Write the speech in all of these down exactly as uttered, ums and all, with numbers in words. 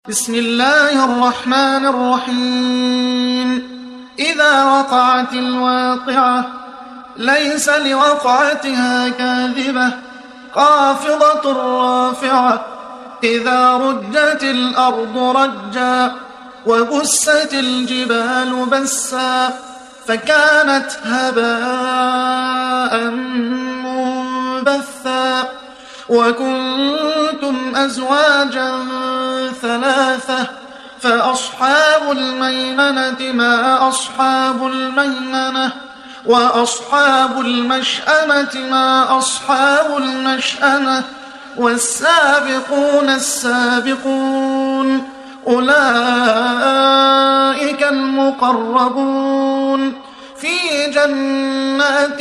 بسم الله الرحمن الرحيم إذا وقعت الواقعة ليس لوقعتها كاذبة خافضة رافعة إذا رجت الأرض رجا وبست الجبال بسا فكانت هباء منبثا وكنتم أزواجا ثلاثة فأصحاب الميمنة ما أصحاب الميمنة وأصحاب المشأمة ما أصحاب المشأمة والسابقون السابقون أولئك المقربون في جنات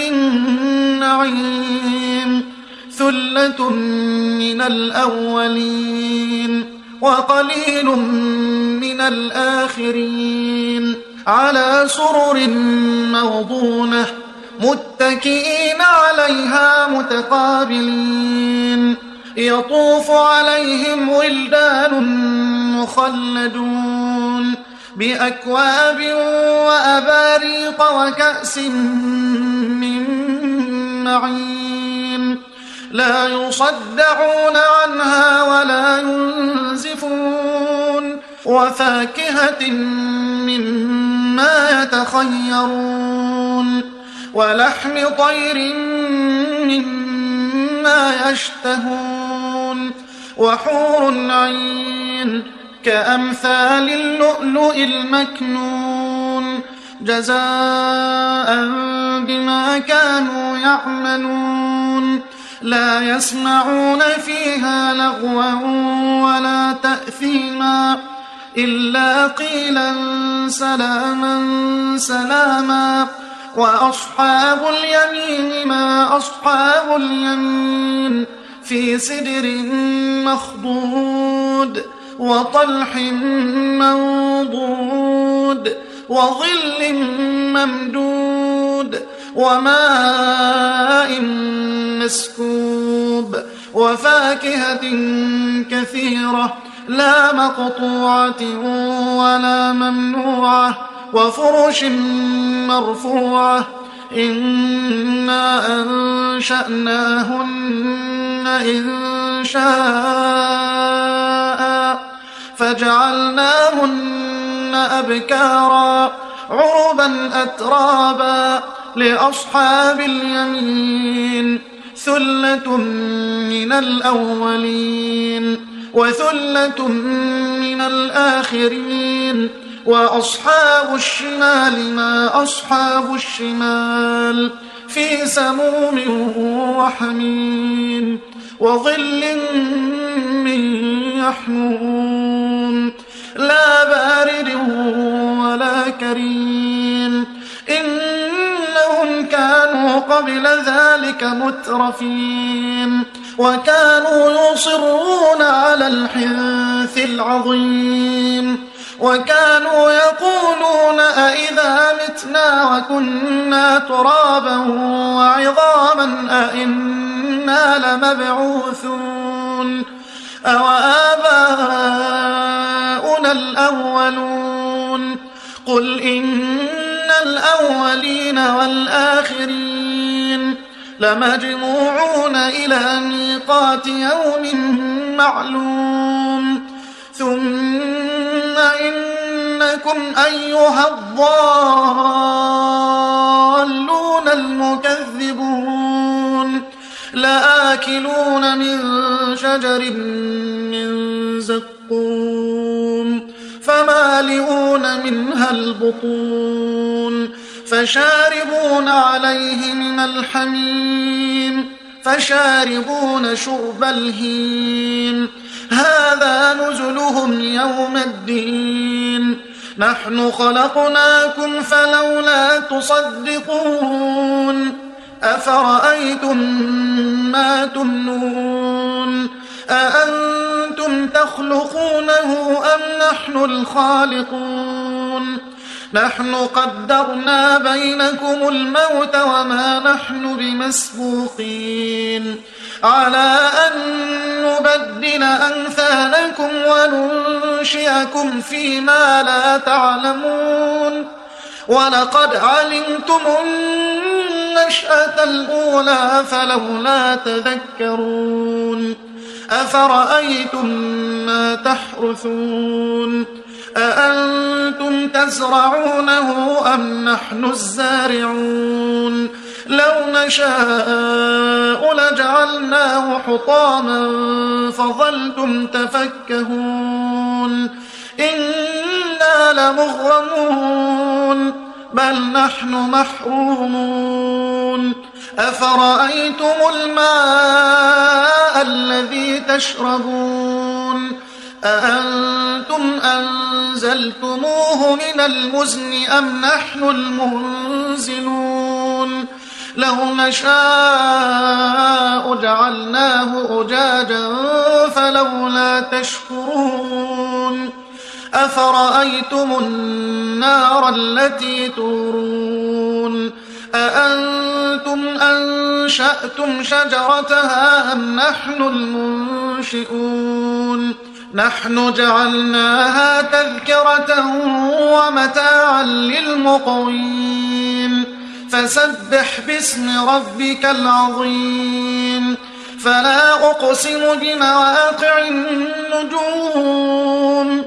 النعيم ثلة من الأولين وقليل من الآخرين على سرر موضونة متكئين عليها متقابلين يطوف عليهم ولدان مخلدون بأكواب وأباريق وكأس من معين لا يصدعون عنها ولا ينزفون وفاكهة مما يتخيرون ولحم طير مما يشتهون وحور عين كأمثال اللؤلؤ المكنون جزاء بما كانوا يعملون لا يسمعون فيها لغوا ولا تأثيما إلا قيلا سلاما سلاما وأصحاب اليمين ما أصحاب اليمين في سدر مخضود وطلح منضود وظل ممدود وماء مسكوب وفاكهة كثيرة لا مقطوعة ولا ممنوعة وفرش مرفوعة إنا أنشأناهن إن شاء فجعلناهن أبكارا عربا أترابا لأصحاب اليمين ثلة من الأولين وثلة من الآخرين وأصحاب الشمال ما أصحاب الشمال في سموم وحميم وظل من يحموم لا بارد ولا كريم إنهم كانوا قبل ذلك مترفين وكانوا يصرون على الحنث العظيم وكانوا يقولون أئذا متنا وكنا ترابا وعظاما أئنا لمبعوثون أوآباؤنا الأولون قل إن الأولين والآخرين لمجموعون إلى ميقات يوم معلوم ثم إنكم أيها الضالون المكذبون لآكلون من شجر من زقوم فمالئون منها البطون فشاربون عليه من الحميم فشاربون شرب الهيم هذا نزلهم يوم الدين نحن خلقناكم فلولا تصدقون أفرأيتم ما تمنون أأنتم تخلقونه أم نحن الخالقون نحن قدرنا بينكم الموت وما نحن بمسبوقين على أن نبدل أمثالكم وننشئكم ينشئكم فيما لا تعلمون ولقد علمتم النشأة الأولى فلولا تذكرون أفرأيتم ما تحرثون أأنتم تزرعونه أم نحن الزارعون لو نشاء لجعلناه حطاما فظلتم تفكهون إنا لمغرمون بل نحن محرومون أفرأيتم الماء الذي تشربون أأنتم أنزلتموه من المزن أم نحن المنزلون لو نشاء جعلناه أجاجا فلولا تشكرون أفرأيتم النار التي تورون أأنتم أنشأتم شجرتها أم نحن المنشئون نحن جعلناها تذكرة ومتاعا للمقوين فسبح باسم ربك العظيم فلا أقسم بمواقع النجوم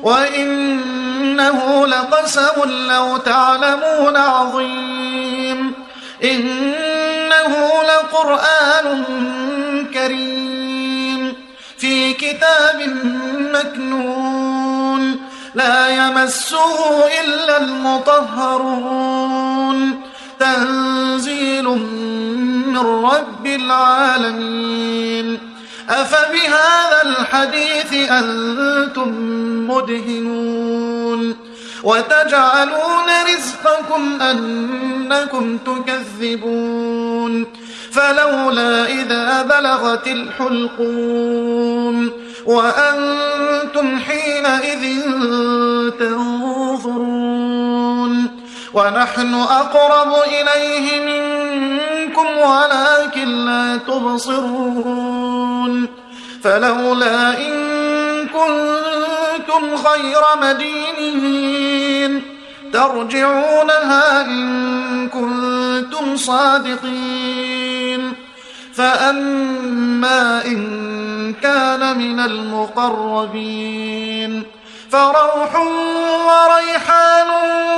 وإنه لقسم لو تعلمون عظيم إنه لقرآن كريم في كتاب مكنون لا يمسه إلا المطهرون تنزيل من رب العالمين أفبهذا الحديث أنتم مدهنون وتجعلون رزقكم أنكم تكذبون فلولا إذا بلغت الحلقوم وأنتم حينئذ تنظرون ونحن أقرب إليه منكم ولكن لا تبصرون فلولا إن كنتم غير مدينين ترجعونها إن كنتم صادقين فأما إن كان من المقربين فروح وريحان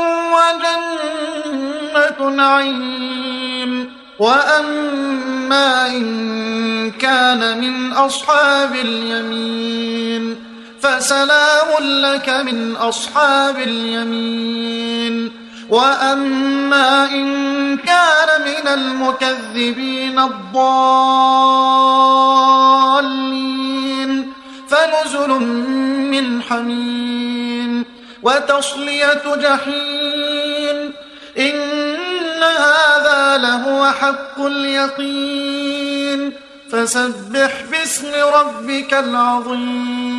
وجنة نعيم وأما إن كان من أصحاب اليمين فسلام لك من أصحاب اليمين وأما إن كان من المكذبين الضالين فنزل من حميم وتصلية جحيم إن هذا لهو حق اليقين فسبح باسم ربك العظيم